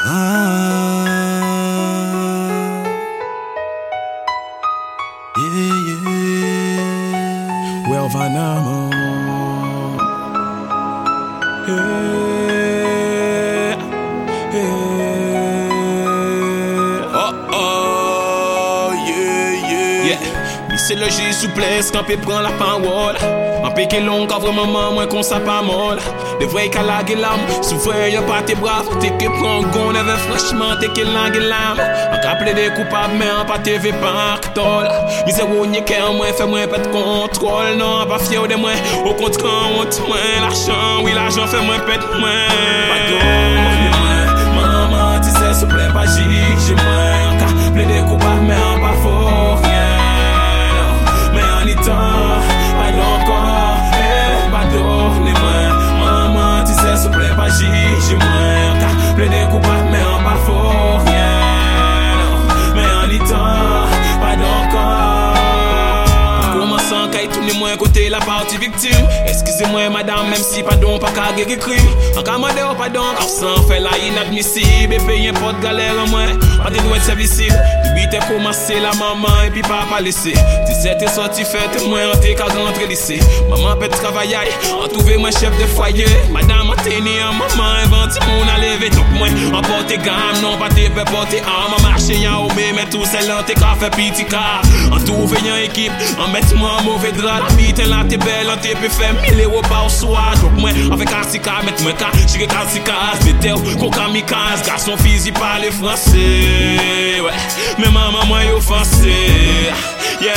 Well, Van Amon. C'est le J souplesse quand peut prend la parole. En piqué long quand vraiment moins qu'on ça pas molle. Les vrais calag et l'âme, souvent y'a pas tes braves. T'es que prend gon avec franchement t'es que langue et l'âme. En capler des coupables mais en pas TV par tol. Misère ou n'y qu'un moins fait moins pas de contrôle. Non pas fier de moi, au contraire honte moins. L'argent, oui l'argent fait moins pète moins. Pardon, maman tu sais s'il plaît pas j'ai moins. En capler des coupables mais en pas fort rien. Maman, tu sais, s'il te plaît, pas j'ai moins. T'as plein de coupables, mais en pas fort rien. Mais en étant, pas d'encore. Commençant, quand il tourne moins côté la partie victime. Excusez-moi, madame, même si pardon, pas qu'à guérir crime. En cas, moi, d'ailleurs, pardon, absent, fait la inadmissible. Et payer un pot de galère en moins. Pas de droit de servicible. Depuis t'es commencé la maman et puis papa laissé. Tu sais t'es sorti fait t'es moins t'es qu'à rentrer lycée. Maman peut travailler, en trouver moi chef de foyer. Madame a tenu en maman invente mon à lever. Donc moi en porter gamme, non pas t'es peut porter arme. En marcher y'a au mais tout c'est là t'es qu'à faire petit car. En trouver y'a équipe, en mettre moi en mauvais drap. La vie t'es là t'es belle, en t'es peut faire 1000 € par soir. Donc moi avec Karsika, mettre moi car j'ai Karsika. Des terres qu'on kamikaze, garçon physique parle français. Ouais. Mais maman moi offensé, yeah.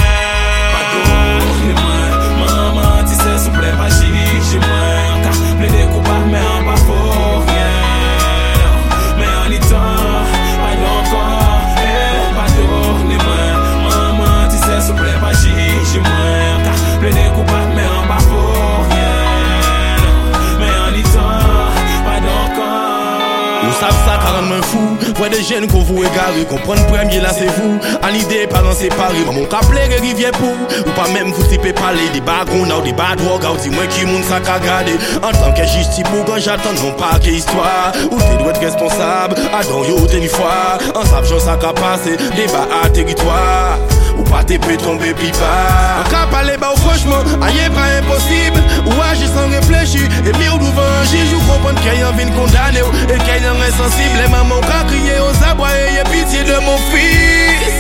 Pardon, maman tu sais s'il te plaît pas j'ai moins. Car plein de coupables mais en pas fort rien. Mais en étant, pas encore. Pardon, maman tu sais s'il te plaît pas j'ai moins. Car plein de coupables mais en pas fort rien. Mais en étant, pas encore. Nous savons ça car on me fou. Voix des jeunes qu'on vous égare, comprendre premier là c'est vous. En l'idée parents séparés, mon caplé rivière pour. Ou pas même vous typez parler des bagrons ou des bad drogues. Ou dis-moi qui moun ça qu'a gardé. En tant que justice pour quand j'attends non pas que histoire. Ou t'es doit être responsable, à don yo t'es ni fois. En savant ça qu'a passé, débat à territoire. Ou pas t'es peut tomber plus bas. En cas parler bas franchement, aïe pas impossible. Ou agir sans réfléchir. Et mieux devant un juge, ou comprendre qu'il y a envie de condamner. Et qu'il y a un insensible. Et maman qu'a crié aux abois et ayez pitié de mon fils.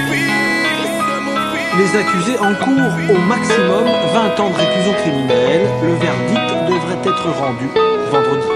Les accusés encourent au maximum 20 ans de réclusion criminelle. Le verdict devrait être rendu vendredi.